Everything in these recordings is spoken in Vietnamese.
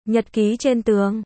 Nhật ký trên tường,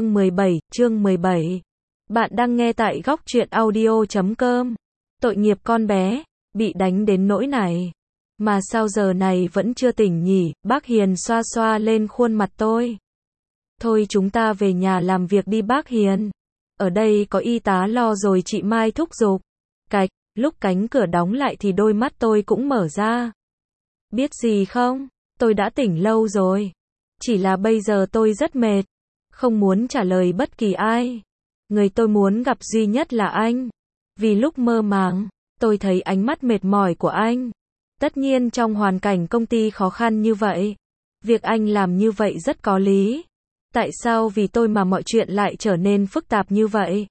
chương 17. Bạn đang nghe tại góc truyện audio.com. Tội nghiệp con bé, bị đánh đến nỗi này. Mà sao giờ này vẫn chưa tỉnh nhỉ? Bác Hiền xoa xoa lên khuôn mặt tôi. Thôi chúng ta về nhà làm việc đi bác Hiền. Ở đây có y tá lo rồi, chị Mai thúc giục. Cạch, lúc cánh cửa đóng lại thì đôi mắt tôi cũng mở ra. Biết gì không? Tôi đã tỉnh lâu rồi. Chỉ là bây giờ tôi rất mệt. Không muốn trả lời bất kỳ ai. Người tôi muốn gặp duy nhất là anh. Vì lúc mơ màng, tôi thấy ánh mắt mệt mỏi của anh. Tất nhiên trong hoàn cảnh công ty khó khăn như vậy, việc anh làm như vậy rất có lý. Tại sao vì tôi mà mọi chuyện lại trở nên phức tạp như vậy?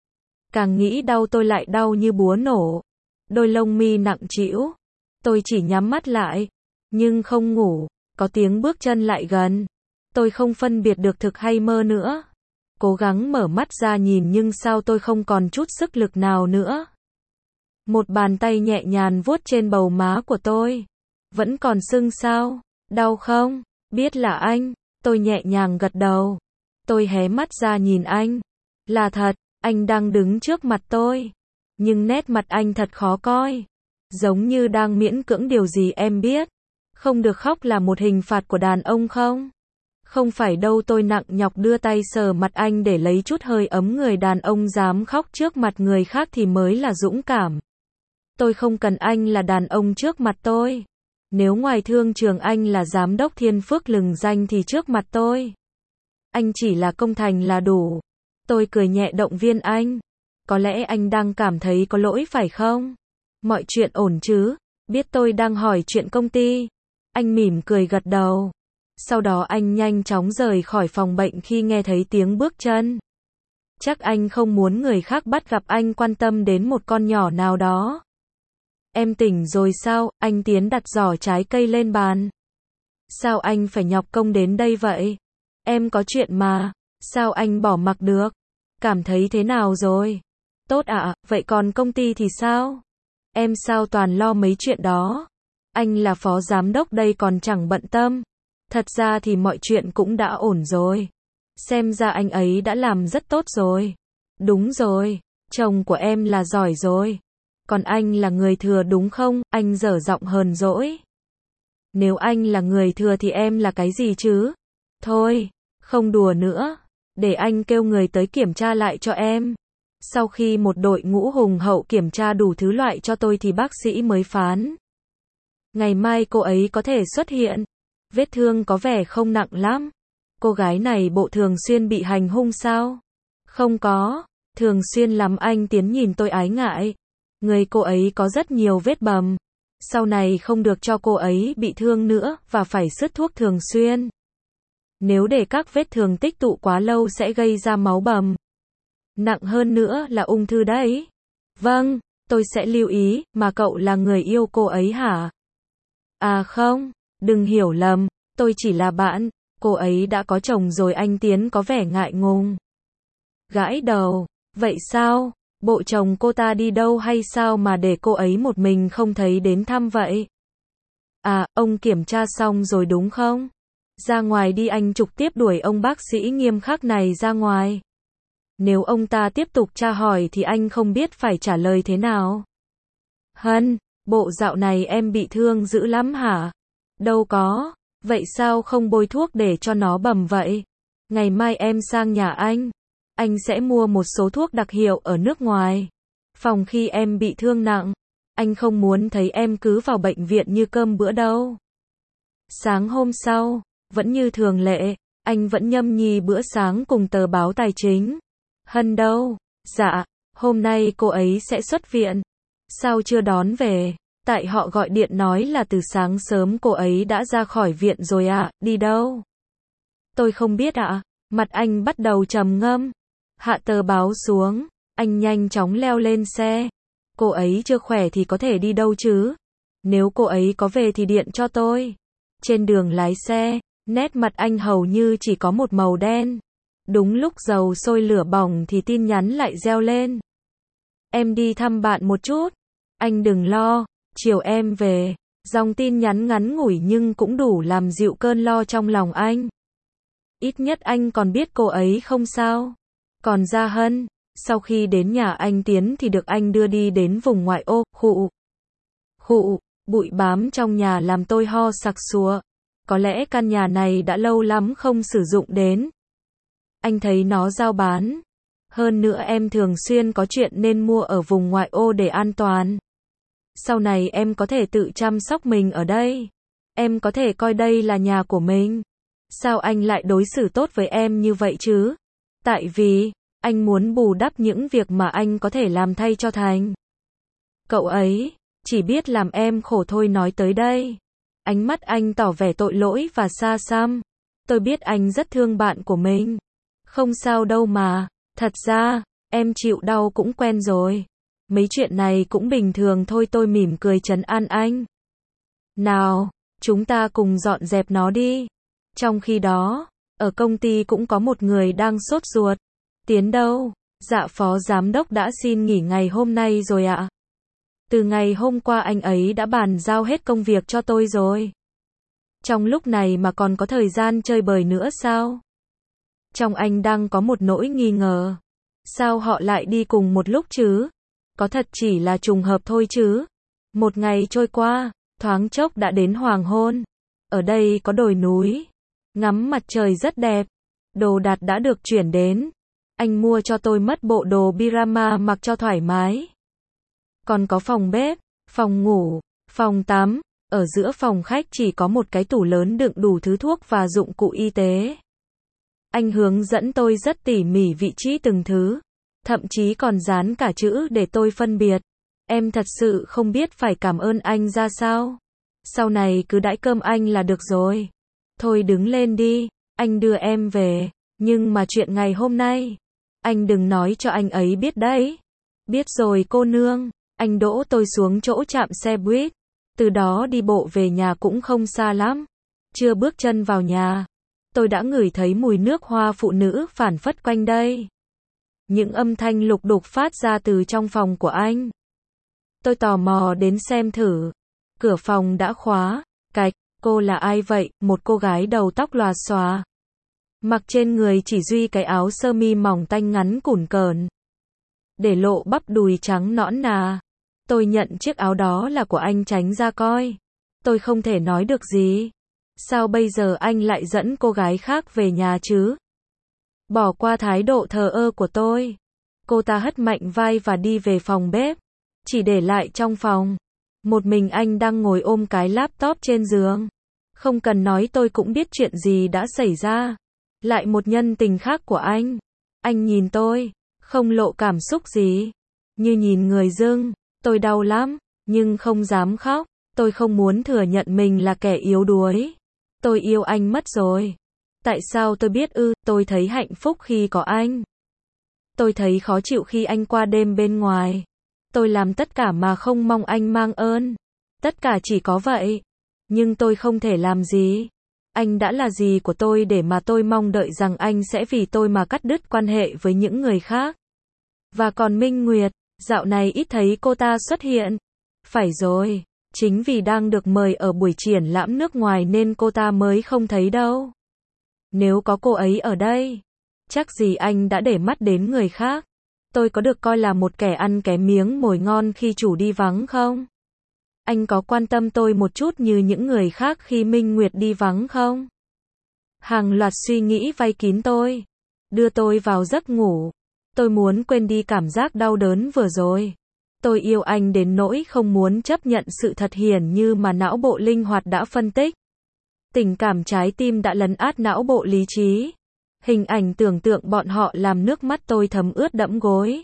Càng nghĩ đau tôi lại đau như búa nổ. Đôi lông mi nặng trĩu. Tôi chỉ nhắm mắt lại, nhưng không ngủ. Có tiếng bước chân lại gần. Tôi không phân biệt được thực hay mơ nữa. Cố gắng mở mắt ra nhìn nhưng sao tôi không còn chút sức lực nào nữa. Một bàn tay nhẹ nhàng vuốt trên bầu má của tôi. Vẫn còn sưng sao? Đau không? Biết là anh. Tôi nhẹ nhàng gật đầu. Tôi hé mắt ra nhìn anh. Là thật, anh đang đứng trước mặt tôi. Nhưng nét mặt anh thật khó coi. Giống như đang miễn cưỡng điều gì em biết. Không được khóc là một hình phạt của đàn ông không? Không phải đâu, tôi nặng nhọc đưa tay sờ mặt anh để lấy chút hơi ấm. Người đàn ông dám khóc trước mặt người khác thì mới là dũng cảm. Tôi không cần anh là đàn ông trước mặt tôi. Nếu ngoài thương trường anh là giám đốc Thiên Phước lừng danh thì trước mặt tôi, anh chỉ là công thành là đủ. Tôi cười nhẹ động viên anh. Có lẽ anh đang cảm thấy có lỗi phải không? Mọi chuyện ổn chứ? Biết tôi đang hỏi chuyện công ty. Anh mỉm cười gật đầu. Sau đó anh nhanh chóng rời khỏi phòng bệnh khi nghe thấy tiếng bước chân. Chắc anh không muốn người khác bắt gặp anh quan tâm đến một con nhỏ nào đó. Em tỉnh rồi sao? Anh tiến đặt giỏ trái cây lên bàn. Sao anh phải nhọc công đến đây vậy? Em có chuyện mà. Sao anh bỏ mặc được? Cảm thấy thế nào rồi? Tốt ạ, vậy còn công ty thì sao? Em sao toàn lo mấy chuyện đó? Anh là phó giám đốc đây còn chẳng bận tâm. Thật ra thì mọi chuyện cũng đã ổn rồi. Xem ra anh ấy đã làm rất tốt rồi. Đúng rồi, chồng của em là giỏi rồi. Còn anh là người thừa đúng không? Anh dở giọng hờn dỗi. Nếu anh là người thừa thì em là cái gì chứ? Thôi, không đùa nữa. Để anh kêu người tới kiểm tra lại cho em. Sau khi một đội ngũ hùng hậu kiểm tra đủ thứ loại cho tôi thì bác sĩ mới phán. Ngày mai cô ấy có thể xuất hiện. Vết thương có vẻ không nặng lắm. Cô gái này bộ thường xuyên bị hành hung sao? Không có. Thường xuyên lắm. Anh Tiến nhìn tôi ái ngại. Người cô ấy có rất nhiều vết bầm. Sau này không được cho cô ấy bị thương nữa và phải sứt thuốc thường xuyên. Nếu để các vết thương tích tụ quá lâu sẽ gây ra máu bầm. Nặng hơn nữa là ung thư đấy. Vâng, tôi sẽ lưu ý. Mà cậu là người yêu cô ấy hả? À không, đừng hiểu lầm. Tôi chỉ là bạn. Cô ấy đã có chồng rồi. Anh Tiến có vẻ ngại ngùng. Gãi đầu. Vậy sao? Bộ chồng cô ta đi đâu hay sao mà để cô ấy một mình không thấy đến thăm vậy? À, ông kiểm tra xong rồi đúng không? Ra ngoài đi, anh trực tiếp đuổi ông bác sĩ nghiêm khắc này ra ngoài. Nếu ông ta tiếp tục tra hỏi thì anh không biết phải trả lời thế nào. Hân, bộ dạo này em bị thương dữ lắm hả? Đâu có. Vậy sao không bôi thuốc để cho nó bầm vậy? Ngày mai em sang nhà anh sẽ mua một số thuốc đặc hiệu ở nước ngoài. Phòng khi em bị thương nặng. Anh không muốn thấy em cứ vào bệnh viện như cơm bữa đâu. Sáng hôm sau, vẫn như thường lệ, anh vẫn nhâm nhi bữa sáng cùng tờ báo tài chính. Hân đâu? Dạ, hôm nay cô ấy sẽ xuất viện. Sao chưa đón về? Tại họ gọi điện nói là từ sáng sớm cô ấy đã ra khỏi viện rồi ạ. Đi đâu? Tôi không biết ạ. Mặt anh bắt đầu trầm ngâm. Hạ tờ báo xuống, anh nhanh chóng leo lên xe. Cô ấy chưa khỏe thì có thể đi đâu chứ? Nếu cô ấy có về thì điện cho tôi. Trên đường lái xe, nét mặt anh hầu như chỉ có một màu đen. Đúng lúc dầu sôi lửa bỏng thì tin nhắn lại reo lên. Em đi thăm bạn một chút. Anh đừng lo, chiều em về. Dòng tin nhắn ngắn ngủi nhưng cũng đủ làm dịu cơn lo trong lòng anh. Ít nhất anh còn biết cô ấy không sao. Còn Gia Hân, sau khi đến nhà anh Tiến thì được anh đưa đi đến vùng ngoại ô, khụ, bụi bám trong nhà làm tôi ho sặc sụa. Có lẽ căn nhà này đã lâu lắm không sử dụng đến. Anh thấy nó giao bán. Hơn nữa em thường xuyên có chuyện nên mua ở vùng ngoại ô để an toàn. Sau này em có thể tự chăm sóc mình ở đây. Em có thể coi đây là nhà của mình. Sao anh lại đối xử tốt với em như vậy chứ? Tại vì, anh muốn bù đắp những việc mà anh có thể làm thay cho Thành. Cậu ấy, chỉ biết làm em khổ thôi. Nói tới đây, ánh mắt anh tỏ vẻ tội lỗi và xa xăm. Tôi biết anh rất thương bạn của mình. Không sao đâu mà, thật ra, em chịu đau cũng quen rồi. Mấy chuyện này cũng bình thường thôi. Tôi mỉm cười trấn an anh. Nào, chúng ta cùng dọn dẹp nó đi. Trong khi đó, ở công ty cũng có một người đang sốt ruột. Tiến đâu? Dạ phó giám đốc đã xin nghỉ ngày hôm nay rồi ạ. Từ ngày hôm qua anh ấy đã bàn giao hết công việc cho tôi rồi. Trong lúc này mà còn có thời gian chơi bời nữa sao? Trong anh đang có một nỗi nghi ngờ. Sao họ lại đi cùng một lúc chứ? Có thật chỉ là trùng hợp thôi chứ? Một ngày trôi qua, thoáng chốc đã đến hoàng hôn. Ở đây có đồi núi. Ngắm mặt trời rất đẹp. Đồ đạc đã được chuyển đến. Anh mua cho tôi mất bộ đồ pyjama mặc cho thoải mái. Còn có phòng bếp, phòng ngủ, phòng tắm. Ở giữa phòng khách chỉ có một cái tủ lớn đựng đủ thứ thuốc và dụng cụ y tế. Anh hướng dẫn tôi rất tỉ mỉ vị trí từng thứ. Thậm chí còn dán cả chữ để tôi phân biệt. Em thật sự không biết phải cảm ơn anh ra sao. Sau này cứ đãi cơm anh là được rồi. Thôi đứng lên đi, anh đưa em về. Nhưng mà chuyện ngày hôm nay, anh đừng nói cho anh ấy biết đấy. Biết rồi cô nương. Anh đỗ tôi xuống chỗ trạm xe buýt. Từ đó đi bộ về nhà cũng không xa lắm. Chưa bước chân vào nhà, tôi đã ngửi thấy mùi nước hoa phụ nữ phảng phất quanh đây. Những âm thanh lục đục phát ra từ trong phòng của anh. Tôi tò mò đến xem thử. Cửa phòng đã khóa. Cạch, cô là ai vậy? Một cô gái đầu tóc lòa xòa. Mặc trên người chỉ duy cái áo sơ mi mỏng tanh ngắn cũn cờn. Để lộ bắp đùi trắng nõn nà. Tôi nhận chiếc áo đó là của anh tránh ra coi. Tôi không thể nói được gì. Sao bây giờ anh lại dẫn cô gái khác về nhà chứ? Bỏ qua thái độ thờ ơ của tôi. Cô ta hất mạnh vai và đi về phòng bếp. Chỉ để lại trong phòng. Một mình anh đang ngồi ôm cái laptop trên giường. Không cần nói tôi cũng biết chuyện gì đã xảy ra. Lại một nhân tình khác của anh. Anh nhìn tôi, không lộ cảm xúc gì. Như nhìn người dưng. Tôi đau lắm, nhưng không dám khóc. Tôi không muốn thừa nhận mình là kẻ yếu đuối. Tôi yêu anh mất rồi. Tại sao tôi biết ư? Tôi thấy hạnh phúc khi có anh. Tôi thấy khó chịu khi anh qua đêm bên ngoài. Tôi làm tất cả mà không mong anh mang ơn. Tất cả chỉ có vậy. Nhưng tôi không thể làm gì. Anh đã là gì của tôi để mà tôi mong đợi rằng anh sẽ vì tôi mà cắt đứt quan hệ với những người khác. Và còn Minh Nguyệt, dạo này ít thấy cô ta xuất hiện. Phải rồi, chính vì đang được mời ở buổi triển lãm nước ngoài nên cô ta mới không thấy đâu. Nếu có cô ấy ở đây, chắc gì anh đã để mắt đến người khác. Tôi có được coi là một kẻ ăn cái miếng mồi ngon khi chủ đi vắng không? Anh có quan tâm tôi một chút như những người khác khi Minh Nguyệt đi vắng không? Hàng loạt suy nghĩ vây kín tôi, đưa tôi vào giấc ngủ. Tôi muốn quên đi cảm giác đau đớn vừa rồi. Tôi yêu anh đến nỗi không muốn chấp nhận sự thật hiển như mà não bộ linh hoạt đã phân tích. Tình cảm trái tim đã lấn át não bộ lý trí. Hình ảnh tưởng tượng bọn họ làm nước mắt tôi thấm ướt đẫm gối.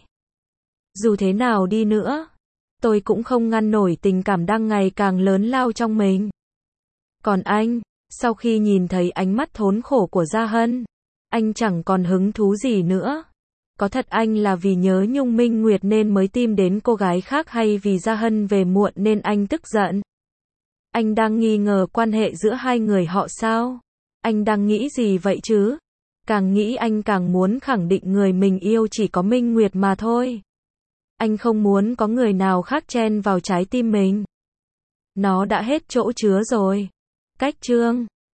Dù thế nào đi nữa, tôi cũng không ngăn nổi tình cảm đang ngày càng lớn lao trong mình. Còn anh, sau khi nhìn thấy ánh mắt thốn khổ của Gia Hân, anh chẳng còn hứng thú gì nữa. Có thật anh là vì nhớ nhung Minh Nguyệt nên mới tìm đến cô gái khác hay vì Gia Hân về muộn nên anh tức giận? Anh đang nghi ngờ quan hệ giữa hai người họ sao? Anh đang nghĩ gì vậy chứ? Càng nghĩ anh càng muốn khẳng định người mình yêu chỉ có Minh Nguyệt mà thôi. Anh không muốn có người nào khác chen vào trái tim mình. Nó đã hết chỗ chứa rồi. Cách chương